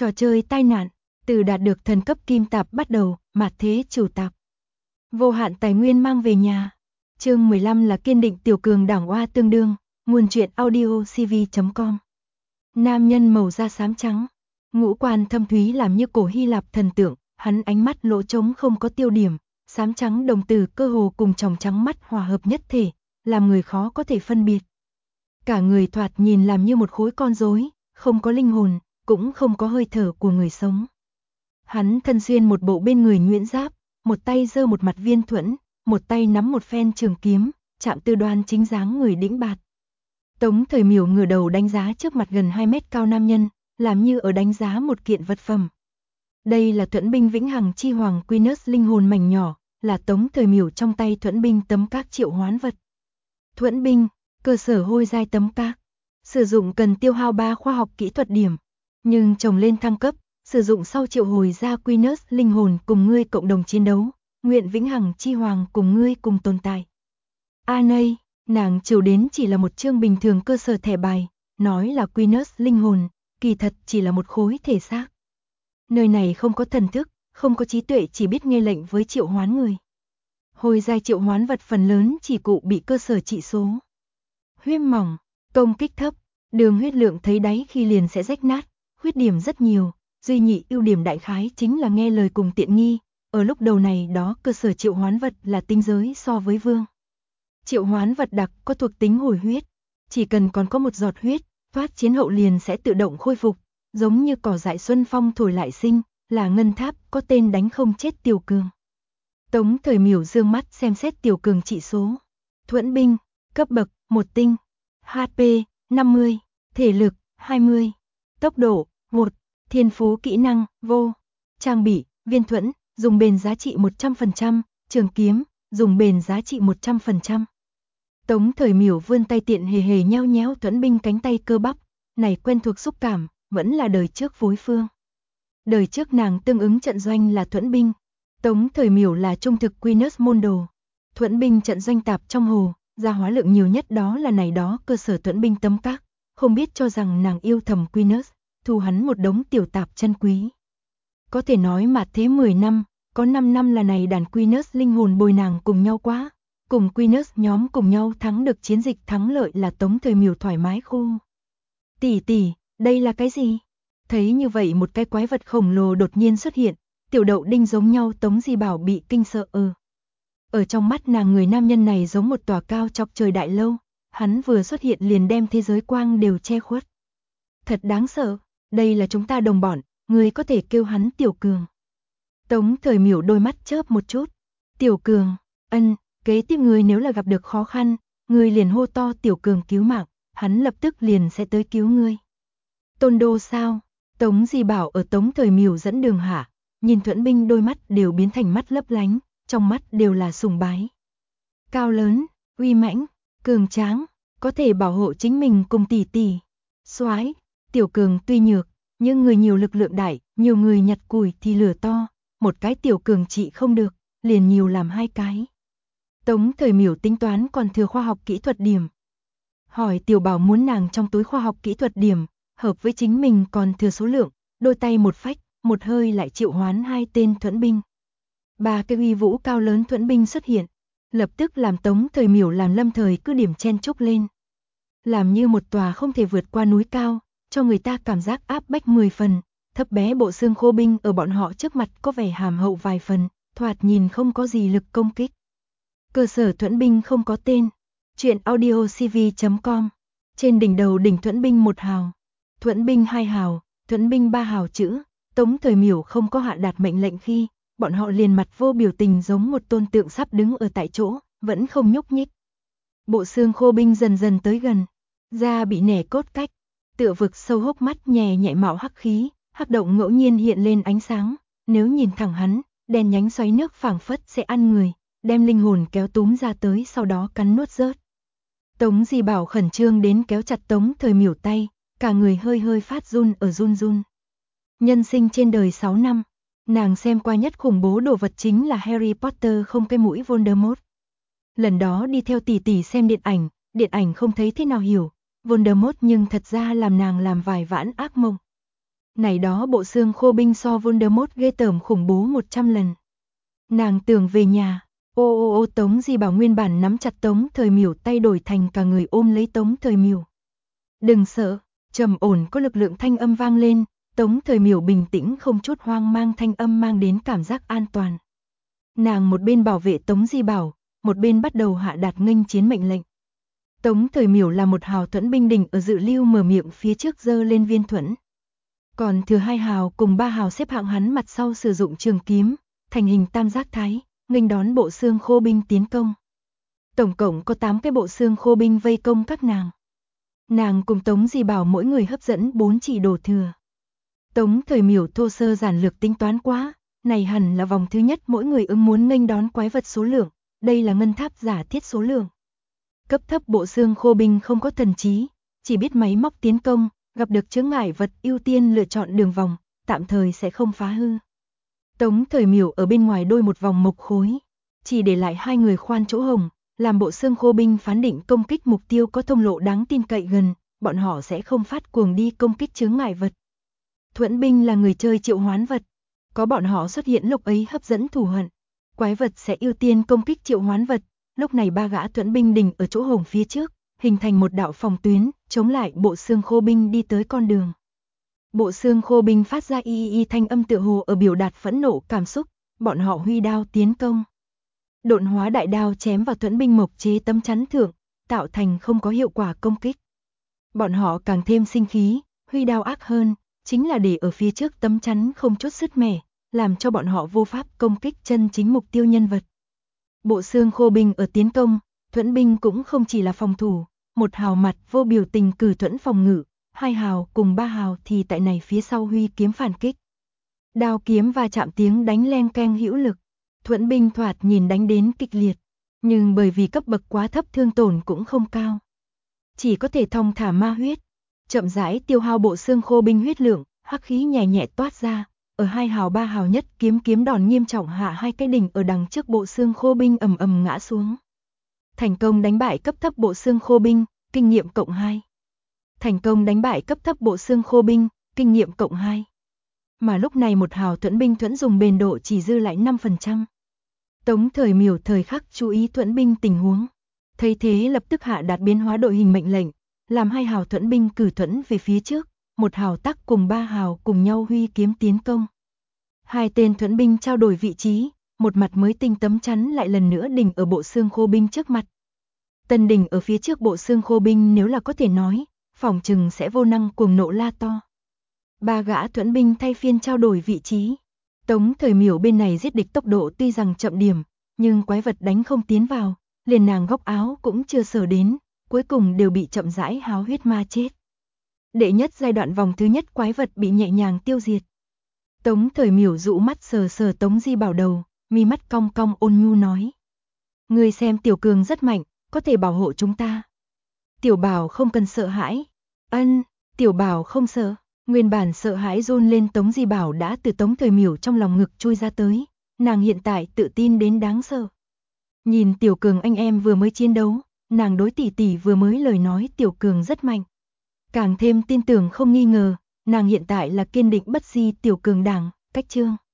Trò chơi tai nạn, từ đạt được thần cấp kim tạp bắt đầu, mạt thế chủ tạp. Vô hạn tài nguyên mang về nhà. Chương 15 là kiên định tiểu cường đảng oa tương đương, nguồn truyện audio cv.com. Nam nhân màu da xám trắng, ngũ quan thâm thúy làm như cổ Hy Lạp thần tượng, hắn ánh mắt lỗ trống không có tiêu điểm, xám trắng đồng tử cơ hồ cùng tròng trắng mắt hòa hợp nhất thể, làm người khó có thể phân biệt. Cả người thoạt nhìn làm như một khối con rối, không có linh hồn, cũng không có hơi thở của người sống. Hắn thân xuyên một bộ bên người nhuyễn giáp, một tay giơ một mặt viên thuẫn, một tay nắm một phen trường kiếm, chạm tư đoan chính dáng người đĩnh bạt. Tống Thời Miểu ngửa đầu đánh giá trước mặt gần 2 mét cao nam nhân, làm như ở đánh giá một kiện vật phẩm. Đây là thuẫn binh vĩnh hằng chi hoàng Quinos linh hồn mảnh nhỏ, là Tống Thời Miểu trong tay thuẫn binh tấm các triệu hoán vật. Thuẫn binh, cơ sở hôi giai tấm các, sử dụng cần tiêu hao 3 khoa học kỹ thuật điểm, nhưng trồng lên thăng cấp, sử dụng sau triệu hồi ra Quinos linh hồn cùng ngươi cộng đồng chiến đấu, nguyện vĩnh hằng chi hoàng cùng ngươi cùng tồn tại. Nay, nàng chiều đến chỉ là một chương bình thường cơ sở thẻ bài, nói là Quinos linh hồn, kỳ thật chỉ là một khối thể xác. Nơi này không có thần thức, không có trí tuệ, chỉ biết nghe lệnh với triệu hoán người. Hồi giai triệu hoán vật phần lớn chỉ cụ bị cơ sở trị số. Huyết mỏng, công kích thấp, đường huyết lượng thấy đáy khi liền sẽ rách nát, khuyết điểm rất nhiều, duy nhị ưu điểm đại khái chính là nghe lời cùng tiện nghi, ở lúc đầu này đó cơ sở triệu hoán vật là tinh giới so với vương. Triệu hoán vật đặc có thuộc tính hồi huyết, chỉ cần còn có một giọt huyết, thoát chiến hậu liền sẽ tự động khôi phục, giống như cỏ dại xuân phong thổi lại sinh, là ngân tháp có tên đánh không chết tiểu cường. Tống Thời Miểu dương mắt xem xét tiểu cường trị số. Thuẫn binh, cấp bậc 1 tinh, HP 50, thể lực 20, tốc độ 1, thiên phú kỹ năng vô, trang bị viên thuẫn, dùng bền giá trị 100%, trường kiếm, dùng bền giá trị 100%. Tống Thời Miểu vươn tay tiện hề hề nheo nhéo thuẫn binh cánh tay cơ bắp, này quen thuộc xúc cảm, vẫn là đời trước phối phương. Đời trước nàng tương ứng trận doanh là thuẫn binh, Tống Thời Miểu là trung thực Quinos môn đồ. Thuẫn binh trận doanh tạp trong hồ, gia hóa lượng nhiều nhất đó là này đó cơ sở thuẫn binh tấm các, không biết cho rằng nàng yêu thầm Quinos, thu hắn một đống tiểu tạp chân quý. Có thể nói mà thế 10 năm, có 5 năm là này đàn Quinos linh hồn bồi nàng cùng nhau quá, cùng Quinos nhóm cùng nhau thắng được chiến dịch thắng lợi là Tống Thời Miểu thoải mái khu. Tỷ, đây là cái gì? Thấy như vậy một cái quái vật khổng lồ đột nhiên xuất hiện, tiểu đậu đinh giống nhau Tống Di Bảo bị kinh sợ Ở trong mắt nàng người nam nhân này giống một tòa cao chọc trời đại lâu, hắn vừa xuất hiện liền đem thế giới quang đều che khuất. Thật đáng sợ, đây là chúng ta đồng bọn, người có thể kêu hắn tiểu cường. Tống Thời Miểu đôi mắt chớp một chút. Tiểu cường, kế tiếp người nếu là gặp được khó khăn, người liền hô to tiểu cường cứu mạng, hắn lập tức liền sẽ tới cứu ngươi. Tôn đô sao? Tống Di Bảo ở Tống Thời Miểu dẫn đường hạ, nhìn thuẫn binh đôi mắt đều biến thành mắt lấp lánh, trong mắt đều là sùng bái. Cao lớn, uy mãnh, cường tráng, có thể bảo hộ chính mình cùng tỷ. Soái, tiểu cường tuy nhược, nhưng người nhiều lực lượng đại, nhiều người nhặt củi thì lửa to, một cái tiểu cường trị không được, liền nhiều làm 2 cái. Tống Thời Miểu tính toán còn thừa khoa học kỹ thuật điểm. Hỏi tiểu bảo muốn nàng trong túi khoa học kỹ thuật điểm, hợp với chính mình còn thừa số lượng, đôi tay một phách, một hơi lại triệu hoán 2 tên thuẫn binh. 3 cái uy vũ cao lớn thuẫn binh xuất hiện, lập tức làm Tống Thời Miểu làm lâm thời cứ điểm chen chúc lên. Làm như một tòa không thể vượt qua núi cao, cho người ta cảm giác áp bách 10 phần, thấp bé bộ xương khô binh ở bọn họ trước mặt có vẻ hàm hậu vài phần, thoạt nhìn không có gì lực công kích. Cơ sở thuẫn binh không có tên. Truyện audio cv.com. Trên đỉnh đầu đỉnh thuẫn binh 1 hào, thuẫn binh 2 hào, thuẫn binh 3 hào chữ. Tống Thời Miểu không có hạ đạt mệnh lệnh khi, bọn họ liền mặt vô biểu tình giống một tôn tượng sắp đứng ở tại chỗ, vẫn không nhúc nhích. Bộ xương khô binh dần dần tới gần, da bị nẻ cốt cách, tựa vực sâu hốc mắt nhẹ nhẹ mạo hắc khí, hắc động ngẫu nhiên hiện lên ánh sáng, nếu nhìn thẳng hắn, đen nhánh xoáy nước phảng phất sẽ ăn người, đem linh hồn kéo túm ra tới sau đó cắn nuốt rớt. Tống Di Bảo khẩn trương đến kéo chặt Tống Thời Miểu tay, cả người hơi phát run ở run. Nhân sinh trên đời 6 năm, nàng xem qua nhất khủng bố đồ vật chính là Harry Potter không cái mũi Voldemort. Lần đó đi theo tỷ xem điện ảnh không thấy thế nào hiểu, Voldemort nhưng thật ra làm nàng làm vài vãn ác mộng. Này đó bộ xương khô binh so Voldemort ghê tởm khủng bố 100 lần. Nàng tưởng về nhà, ô Tống Di Bảo nguyên bản nắm chặt Tống Thời Miểu tay đổi thành cả người ôm lấy Tống Thời Miểu. Đừng sợ, trầm ổn có lực lượng thanh âm vang lên, Tống Thời Miểu bình tĩnh không chút hoang mang, thanh âm mang đến cảm giác an toàn. Nàng một bên bảo vệ Tống Di Bảo, một bên bắt đầu hạ đạt nghênh chiến mệnh lệnh. Tống Thời Miểu là một hào thuẫn binh đỉnh ở dự lưu mở miệng phía trước giơ lên viên thuẫn. Còn thừa 2 hào cùng 3 hào xếp hạng hắn mặt sau sử dụng trường kiếm, thành hình tam giác thái, nghênh đón bộ xương khô binh tiến công. Tổng cộng có 8 cái bộ xương khô binh vây công các nàng. Nàng cùng Tống Di Bảo mỗi người hấp dẫn 4 chỉ đổ thừa. Tống Thời Miểu thô sơ giản lược tính toán quá, này hẳn là vòng thứ nhất mỗi người ứng muốn nghênh đón quái vật số lượng, đây là ngân tháp giả thiết số lượng. Cấp thấp bộ xương khô binh không có thần trí, chỉ biết máy móc tiến công, gặp được chướng ngại vật ưu tiên lựa chọn đường vòng, tạm thời sẽ không phá hư. Tống Thời Miểu ở bên ngoài đôi một vòng mộc khối, chỉ để lại 2 người khoan chỗ hồng, làm bộ xương khô binh phán định công kích mục tiêu có thông lộ đáng tin cậy gần, bọn họ sẽ không phát cuồng đi công kích chướng ngại vật. Thuẫn binh là người chơi triệu hoán vật, có bọn họ xuất hiện lúc ấy hấp dẫn thù hận, quái vật sẽ ưu tiên công kích triệu hoán vật. Lúc này 3 gã thuẫn binh đình ở chỗ hồng phía trước, hình thành một đạo phòng tuyến, chống lại bộ xương khô binh đi tới con đường. Bộ xương khô binh phát ra y thanh âm tựa hồ ở biểu đạt phẫn nộ cảm xúc, bọn họ huy đao tiến công. Độn hóa đại đao chém vào thuẫn binh mộc chế tấm chắn thượng, tạo thành không có hiệu quả công kích. Bọn họ càng thêm sinh khí, huy đao ác hơn, chính là để ở phía trước tấm chắn không chút sứt mẻ, làm cho bọn họ vô pháp công kích chân chính mục tiêu nhân vật. Bộ xương khô binh ở tiến công, thuẫn binh cũng không chỉ là phòng thủ, 1 hào mặt vô biểu tình cử thuẫn phòng ngự, 2 hào cùng 3 hào thì tại này phía sau huy kiếm phản kích. Đao kiếm va chạm tiếng đánh len keng hữu lực, thuẫn binh thoạt nhìn đánh đến kịch liệt, nhưng bởi vì cấp bậc quá thấp thương tổn cũng không cao. Chỉ có thể thong thả ma huyết, chậm rãi tiêu hao bộ xương khô binh huyết lượng, hắc khí nhẹ nhẹ toát ra. Ở 2 hào 3 hào nhất kiếm đòn nghiêm trọng hạ 2 cái đỉnh ở đằng trước bộ xương khô binh ầm ầm ngã xuống. Thành công đánh bại cấp thấp bộ xương khô binh, kinh nghiệm cộng 2. Thành công đánh bại cấp thấp bộ xương khô binh, kinh nghiệm cộng 2. Mà lúc này 1 hào thuẫn binh thuẫn dùng bền độ chỉ dư lại 5%. Tống Thời Miểu thời khắc chú ý thuẫn binh tình huống. Thấy thế lập tức hạ đạt biến hóa đội hình mệnh lệnh, làm 2 hào thuẫn binh cử thuẫn về phía trước. 1 hào tắc cùng 3 hào cùng nhau huy kiếm tiến công. 2 tên thuẫn binh trao đổi vị trí, một mặt mới tinh tấm chắn lại lần nữa đỉnh ở bộ xương khô binh trước mặt. Tân đỉnh ở phía trước bộ xương khô binh nếu là có thể nói, phỏng chừng sẽ vô năng cuồng nộ la to. 3 gã thuẫn binh thay phiên trao đổi vị trí. Tống Thời Miểu bên này giết địch tốc độ tuy rằng chậm điểm, nhưng quái vật đánh không tiến vào, liền nàng góc áo cũng chưa sờ đến, cuối cùng đều bị chậm rãi háo huyết ma chết. Đệ nhất giai đoạn vòng thứ nhất quái vật bị nhẹ nhàng tiêu diệt. Tống Thời Miểu dụ mắt sờ sờ Tống Di Bảo đầu, mi mắt cong cong ôn nhu nói. Ngươi xem Tiểu Cường rất mạnh, có thể bảo hộ chúng ta. Tiểu Bảo không cần sợ hãi. Ân, Tiểu Bảo không sợ. Nguyên bản sợ hãi run lên Tống Di Bảo đã từ Tống Thời Miểu trong lòng ngực chui ra tới. Nàng hiện tại tự tin đến đáng sợ. Nhìn Tiểu Cường anh em vừa mới chiến đấu, nàng đối tỷ tỷ vừa mới lời nói Tiểu Cường rất mạnh. Càng thêm tin tưởng không nghi ngờ, nàng hiện tại là kiên định bất di Tiểu Cường đảng, cách chương.